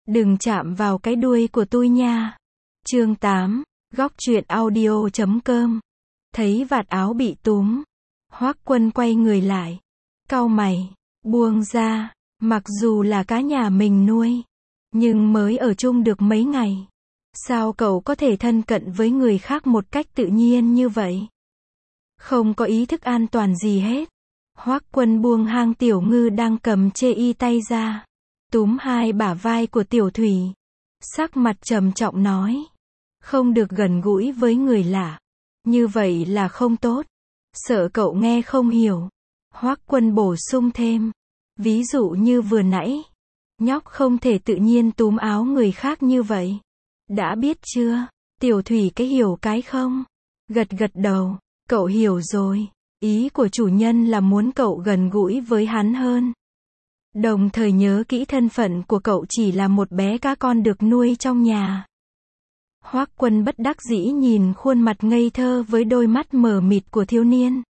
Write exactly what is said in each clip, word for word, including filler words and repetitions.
Đừng chạm vào cái đuôi của tôi nha. Chương tám, góc truyện audio chấm com. Thấy vạt áo bị túm, Hoắc Quân quay người lại, cau mày, buông ra, mặc dù là cá nhà mình nuôi, nhưng mới ở chung được mấy ngày. Sao cậu có thể thân cận với người khác một cách tự nhiên như vậy? Không có ý thức an toàn gì hết. Hoắc Quân buông hang Tiểu Ngư đang cầm chê y tay ra, túm hai bả vai của Tiểu Thủy, sắc mặt trầm trọng nói, không được gần gũi với người lạ, như vậy là không tốt. Sợ cậu nghe không hiểu, Hoắc Quân bổ sung thêm, ví dụ như vừa nãy, nhóc không thể tự nhiên túm áo người khác như vậy. Đã biết chưa? Tiểu Thủy cái hiểu cái không? Gật gật đầu, cậu hiểu rồi. Ý của chủ nhân là muốn cậu gần gũi với hắn hơn. Đồng thời nhớ kỹ thân phận của cậu chỉ là một bé cá con được nuôi trong nhà. Hoắc Quân bất đắc dĩ nhìn khuôn mặt ngây thơ với đôi mắt mờ mịt của thiếu niên.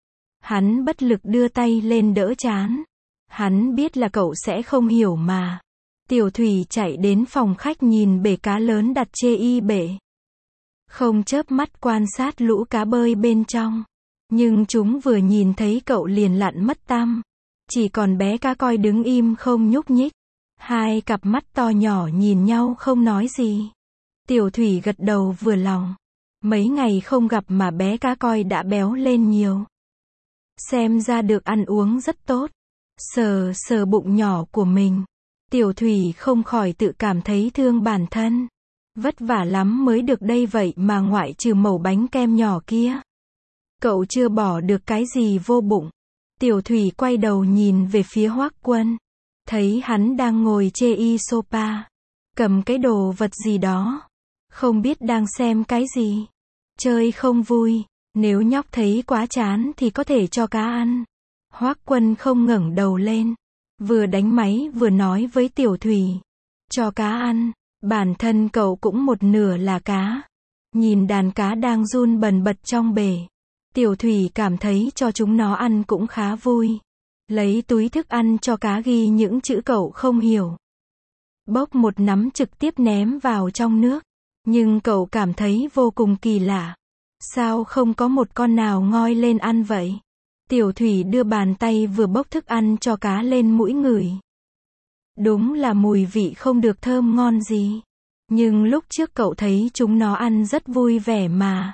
Hắn bất lực đưa tay lên đỡ trán. Hắn biết là cậu sẽ không hiểu mà. Tiểu Thủy chạy đến phòng khách nhìn bể cá lớn đặt chê y bể. Không chớp mắt quan sát lũ cá bơi bên trong. Nhưng chúng vừa nhìn thấy cậu liền lặn mất tăm. Chỉ còn bé cá coi đứng im không nhúc nhích. Hai cặp mắt to nhỏ nhìn nhau không nói gì. Tiểu Thủy gật đầu vừa lòng. Mấy ngày không gặp mà bé cá coi đã béo lên nhiều. Xem ra được ăn uống rất tốt. Sờ sờ bụng nhỏ của mình. Tiểu Thủy không khỏi tự cảm thấy thương bản thân. Vất vả lắm mới được đây vậy mà ngoại trừ mẩu bánh kem nhỏ kia, cậu chưa bỏ được cái gì vô bụng. Tiểu Thủy quay đầu nhìn về phía Hoắc Quân. Thấy hắn đang ngồi chê y sofa. Cầm cái đồ vật gì đó. Không biết đang xem cái gì. Chơi không vui. Nếu nhóc thấy quá chán thì có thể cho cá ăn. Hoắc Quân không ngẩng đầu lên. Vừa đánh máy vừa nói với Tiểu Thủy. Cho cá ăn. Bản thân cậu cũng một nửa là cá. Nhìn đàn cá đang run bần bật trong bể. Tiểu Thủy cảm thấy cho chúng nó ăn cũng khá vui. Lấy túi thức ăn cho cá ghi những chữ cậu không hiểu. Bốc một nắm trực tiếp ném vào trong nước. Nhưng cậu cảm thấy vô cùng kỳ lạ. Sao không có một con nào ngoi lên ăn vậy? Tiểu Thủy đưa bàn tay vừa bốc thức ăn cho cá lên mũi ngửi. Đúng là mùi vị không được thơm ngon gì. Nhưng lúc trước cậu thấy chúng nó ăn rất vui vẻ mà.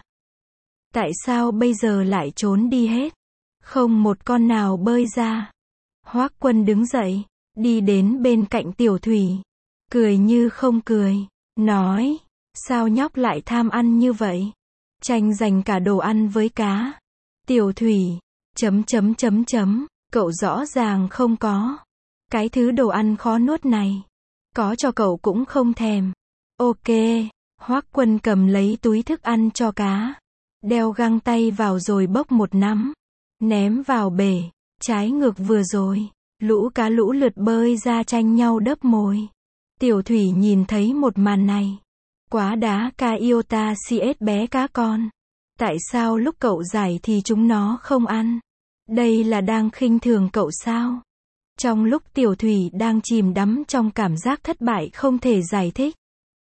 Tại sao bây giờ lại trốn đi hết? Không một con nào bơi ra. Hoắc Quân đứng dậy, đi đến bên cạnh Tiểu Thủy. Cười như không cười. Nói, sao nhóc lại tham ăn như vậy? Tranh giành cả đồ ăn với cá. Tiểu Thủy, chấm chấm chấm chấm, cậu rõ ràng không có. Cái thứ đồ ăn khó nuốt này. Có cho cậu cũng không thèm. Ok, Hoắc Quân cầm lấy túi thức ăn cho cá. Đeo găng tay vào rồi bốc một nắm. Ném vào bể. Trái ngược vừa rồi. Lũ cá lũ lượt bơi ra tranh nhau đớp mồi. Tiểu Thủy nhìn thấy một màn này. Quá đá ca iota cs bé cá con. Tại sao lúc cậu giải thì chúng nó không ăn? Đây là đang khinh thường cậu sao? Trong lúc Tiểu Thủy đang chìm đắm trong cảm giác thất bại không thể giải thích.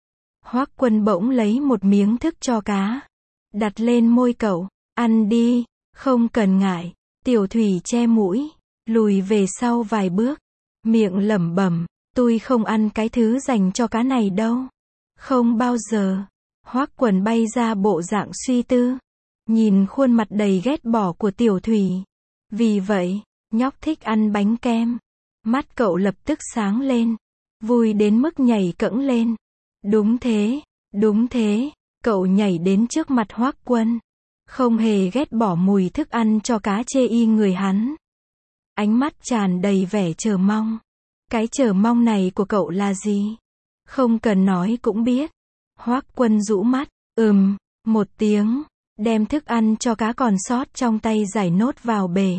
Hoắc Quân bỗng lấy một miếng thức cho cá. Đặt lên môi cậu. Ăn đi, không cần ngại. Tiểu Thủy che mũi, lùi về sau vài bước. Miệng lẩm bẩm, tôi không ăn cái thứ dành cho cá này đâu. Không bao giờ. Hoắc Quân bay ra bộ dạng suy tư. Nhìn khuôn mặt đầy ghét bỏ của Tiểu Thủy. Vì vậy, nhóc thích ăn bánh kem. Mắt cậu lập tức sáng lên. Vui đến mức nhảy cẫng lên. Đúng thế, đúng thế. Cậu nhảy đến trước mặt Hoắc Quân. Không hề ghét bỏ mùi thức ăn cho cá chê y người hắn. Ánh mắt tràn đầy vẻ chờ mong. Cái chờ mong này của cậu là gì? Không cần nói cũng biết. Hoắc Quân rũ mắt. Ừm, một tiếng. Đem thức ăn cho cá còn sót trong tay giải nốt vào bể.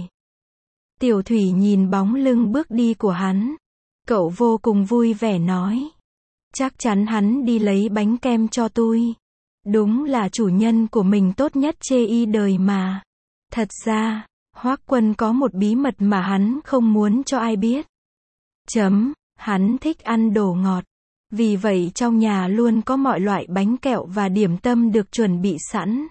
Tiểu Thủy nhìn bóng lưng bước đi của hắn. Cậu vô cùng vui vẻ nói. Chắc chắn hắn đi lấy bánh kem cho tôi. Đúng là chủ nhân của mình tốt nhất chê y đời mà. Thật ra, Hoắc Quân có một bí mật mà hắn không muốn cho ai biết. Chấm, hắn thích ăn đồ ngọt. Vì vậy trong nhà luôn có mọi loại bánh kẹo và điểm tâm được chuẩn bị sẵn.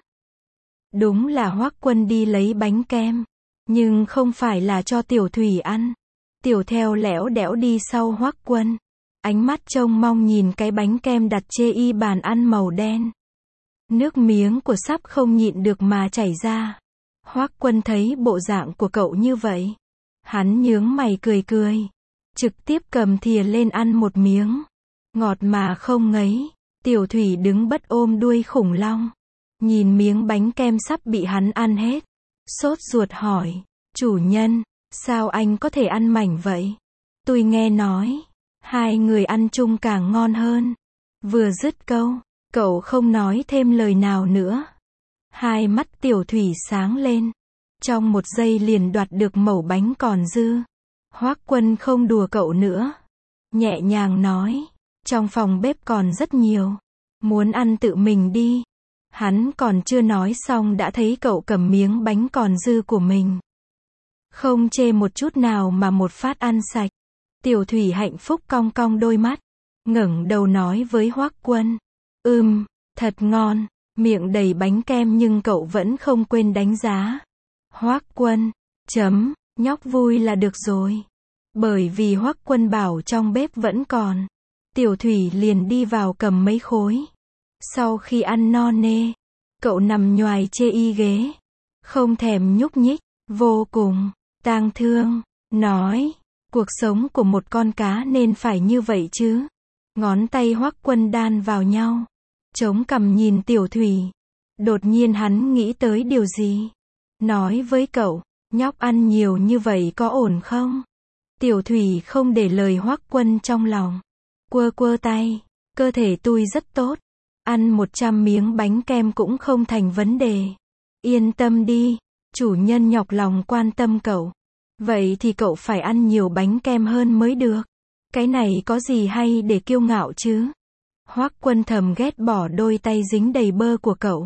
Đúng là Hoắc Quân đi lấy bánh kem, nhưng không phải là cho Tiểu Thủy ăn. Tiểu theo lẽo đẽo đi sau Hoắc Quân, ánh mắt trông mong nhìn cái bánh kem đặt chê y bàn ăn màu đen. Nước miếng của sắp không nhịn được mà chảy ra. Hoắc Quân thấy bộ dạng của cậu như vậy, hắn nhướng mày cười cười, trực tiếp cầm thìa lên ăn một miếng, ngọt mà không ngấy. Tiểu Thủy đứng bất ôm đuôi khủng long, nhìn miếng bánh kem sắp bị hắn ăn hết, sốt ruột hỏi, chủ nhân, sao anh có thể ăn mảnh vậy? Tôi nghe nói, hai người ăn chung càng ngon hơn. Vừa dứt câu, cậu không nói thêm lời nào nữa. Hai mắt Tiểu Thủy sáng lên, trong một giây liền đoạt được mẩu bánh còn dư. Hoắc Quân không đùa cậu nữa, nhẹ nhàng nói, trong phòng bếp còn rất nhiều, muốn ăn tự mình đi. Hắn còn chưa nói xong đã thấy cậu cầm miếng bánh còn dư của mình, không chê một chút nào mà một phát ăn sạch. Tiểu Thủy hạnh phúc cong cong đôi mắt, ngẩng đầu nói với Hoắc Quân, ừm, thật ngon, miệng đầy bánh kem nhưng cậu vẫn không quên đánh giá. Hoắc Quân, chấm, nhóc vui là được rồi. Bởi vì Hoắc Quân bảo trong bếp vẫn còn, Tiểu Thủy liền đi vào cầm mấy khối. Sau khi ăn no nê, cậu nằm nhoài chê y ghế, không thèm nhúc nhích, vô cùng tang thương, nói, cuộc sống của một con cá nên phải như vậy chứ. Ngón tay Hoắc Quân đan vào nhau, chống cằm nhìn Tiểu Thủy. Đột nhiên hắn nghĩ tới điều gì, nói với cậu, nhóc ăn nhiều như vậy có ổn không? Tiểu Thủy không để lời Hoắc Quân trong lòng, quơ quơ tay, cơ thể tôi rất tốt, ăn một trăm miếng bánh kem cũng không thành vấn đề. Yên tâm đi, chủ nhân nhọc lòng quan tâm cậu. Vậy thì cậu phải ăn nhiều bánh kem hơn mới được. Cái này có gì hay để kiêu ngạo chứ? Hoắc Quân thầm ghét bỏ đôi tay dính đầy bơ của cậu.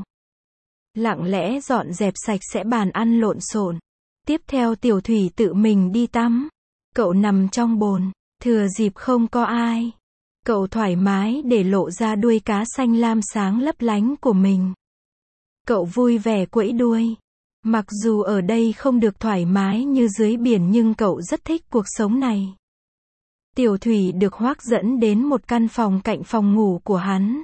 Lặng lẽ dọn dẹp sạch sẽ bàn ăn lộn xộn. Tiếp theo Tiểu Thủy tự mình đi tắm. Cậu nằm trong bồn, thừa dịp không có ai. Cậu thoải mái để lộ ra đuôi cá xanh lam sáng lấp lánh của mình. Cậu vui vẻ quẫy đuôi. Mặc dù ở đây không được thoải mái như dưới biển nhưng cậu rất thích cuộc sống này. Tiểu Thủy được Hoắc dẫn đến một căn phòng cạnh phòng ngủ của hắn.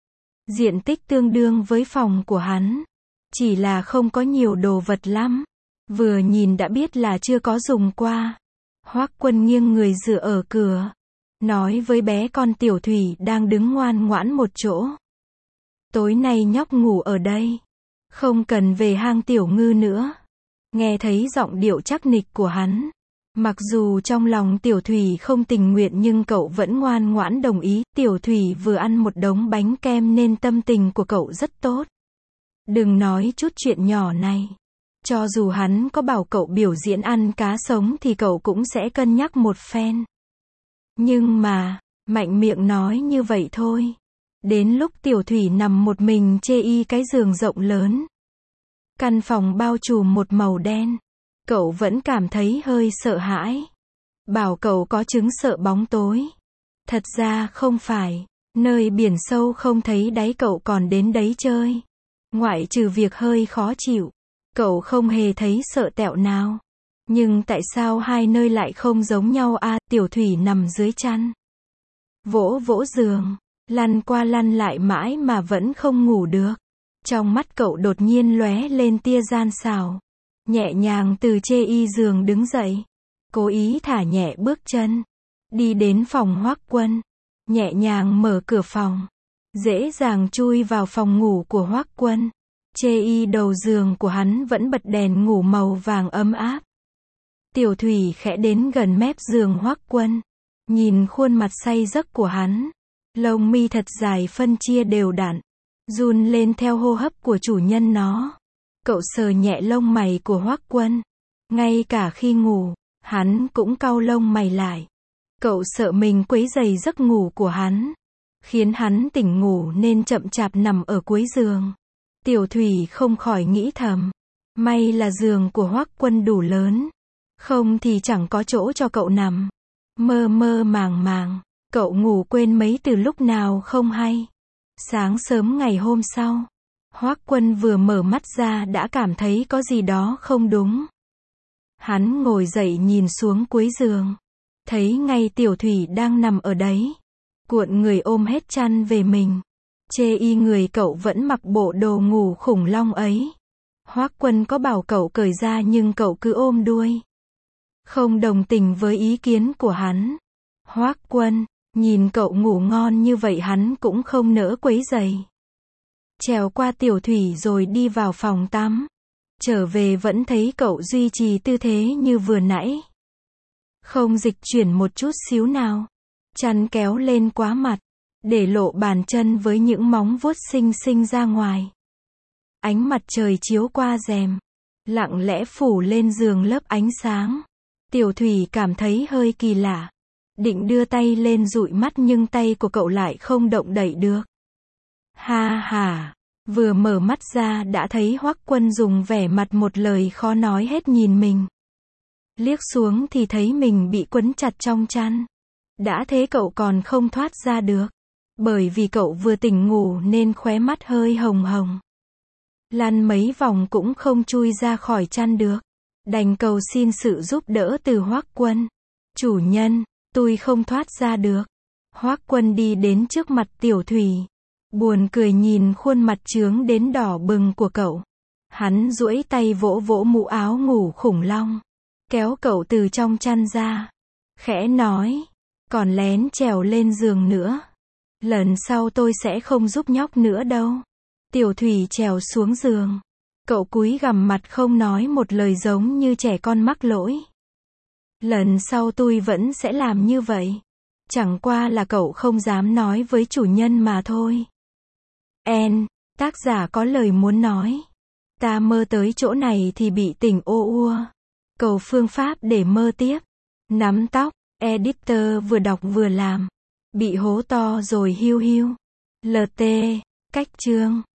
Diện tích tương đương với phòng của hắn. Chỉ là không có nhiều đồ vật lắm. Vừa nhìn đã biết là chưa có dùng qua. Hoắc Quân nghiêng người dựa ở cửa, nói với bé con Tiểu Thủy đang đứng ngoan ngoãn một chỗ. Tối nay nhóc ngủ ở đây, không cần về hang Tiểu Ngư nữa. Nghe thấy giọng điệu chắc nịch của hắn, mặc dù trong lòng Tiểu Thủy không tình nguyện nhưng cậu vẫn ngoan ngoãn đồng ý. Tiểu Thủy vừa ăn một đống bánh kem nên tâm tình của cậu rất tốt. Đừng nói chút chuyện nhỏ này, cho dù hắn có bảo cậu biểu diễn ăn cá sống thì cậu cũng sẽ cân nhắc một phen. Nhưng mà, mạnh miệng nói như vậy thôi. Đến lúc Tiểu Thủy nằm một mình chê y cái giường rộng lớn, căn phòng bao trùm một màu đen, cậu vẫn cảm thấy hơi sợ hãi. Bảo cậu có chứng sợ bóng tối. Thật ra không phải, nơi biển sâu không thấy đáy cậu còn đến đấy chơi. Ngoại trừ việc hơi khó chịu, cậu không hề thấy sợ tẹo nào. Nhưng tại sao hai nơi lại không giống nhau a? À, Tiểu Thủy nằm dưới chăn, vỗ vỗ giường, lăn qua lăn lại mãi mà vẫn không ngủ được. Trong mắt cậu đột nhiên lóe lên tia gian xảo. Nhẹ nhàng từ chê y giường đứng dậy, cố ý thả nhẹ bước chân, đi đến phòng Hoắc Quân, nhẹ nhàng mở cửa phòng, dễ dàng chui vào phòng ngủ của Hoắc Quân. Chê y đầu giường của hắn vẫn bật đèn ngủ màu vàng ấm áp. Tiểu Thủy khẽ đến gần mép giường Hoắc Quân, nhìn khuôn mặt say giấc của hắn, lông mi thật dài phân chia đều đặn, run lên theo hô hấp của chủ nhân nó. Cậu sờ nhẹ lông mày của Hoắc Quân, ngay cả khi ngủ, hắn cũng cau lông mày lại. Cậu sợ mình quấy rầy giấc ngủ của hắn, khiến hắn tỉnh ngủ nên chậm chạp nằm ở cuối giường. Tiểu Thủy không khỏi nghĩ thầm, may là giường của Hoắc Quân đủ lớn, không thì chẳng có chỗ cho cậu nằm. Mơ mơ màng màng, Cậu ngủ quên mấy từ lúc nào không hay. Sáng sớm ngày hôm sau, Hoắc Quân vừa mở mắt ra đã cảm thấy có gì đó không đúng. Hắn ngồi dậy nhìn xuống cuối giường, thấy ngay Tiểu Thủy đang nằm ở đấy, cuộn người ôm hết chăn về mình. Chê y người cậu vẫn mặc bộ đồ ngủ khủng long ấy. Hoắc Quân có bảo cậu cởi ra nhưng cậu cứ ôm đuôi, không đồng tình với ý kiến của hắn. Hoắc Quân nhìn cậu ngủ ngon như vậy hắn cũng không nỡ quấy rầy. Trèo qua Tiểu Thủy rồi đi vào phòng tắm. Trở về vẫn thấy cậu duy trì tư thế như vừa nãy, không dịch chuyển một chút xíu nào. Chăn kéo lên quá mặt, để lộ bàn chân với những móng vuốt xinh xinh ra ngoài. Ánh mặt trời chiếu qua rèm, lặng lẽ phủ lên giường lớp ánh sáng. Tiểu Thủy cảm thấy hơi kỳ lạ, định đưa tay lên dụi mắt nhưng tay của cậu lại không động đậy được. Ha ha, vừa mở mắt ra đã thấy Hoắc Quân dùng vẻ mặt một lời khó nói hết nhìn mình. Liếc xuống thì thấy mình bị quấn chặt trong chăn. Đã thế cậu còn không thoát ra được, bởi vì cậu vừa tỉnh ngủ nên khóe mắt hơi hồng hồng. Lăn mấy vòng cũng không chui ra khỏi chăn được, đành cầu xin sự giúp đỡ từ Hoắc Quân. Chủ nhân, tôi không thoát ra được. Hoắc Quân đi đến trước mặt Tiểu Thủy, buồn cười nhìn khuôn mặt trướng đến đỏ bừng của cậu. Hắn duỗi tay vỗ vỗ mũ áo ngủ khủng long, kéo cậu từ trong chăn ra, khẽ nói, còn lén trèo lên giường nữa. Lần sau tôi sẽ không giúp nhóc nữa đâu. Tiểu Thủy trèo xuống giường, cậu cúi gằm mặt không nói một lời giống như trẻ con mắc lỗi. Lần sau tôi vẫn sẽ làm như vậy. Chẳng qua là cậu không dám nói với chủ nhân mà thôi. En, tác giả có lời muốn nói. Ta mơ tới chỗ này thì bị tỉnh ô ua. Cầu phương pháp để mơ tiếp. Nắm tóc, editor vừa đọc vừa làm. Bị hố to rồi hiu hiu. lờ tê, cách chương.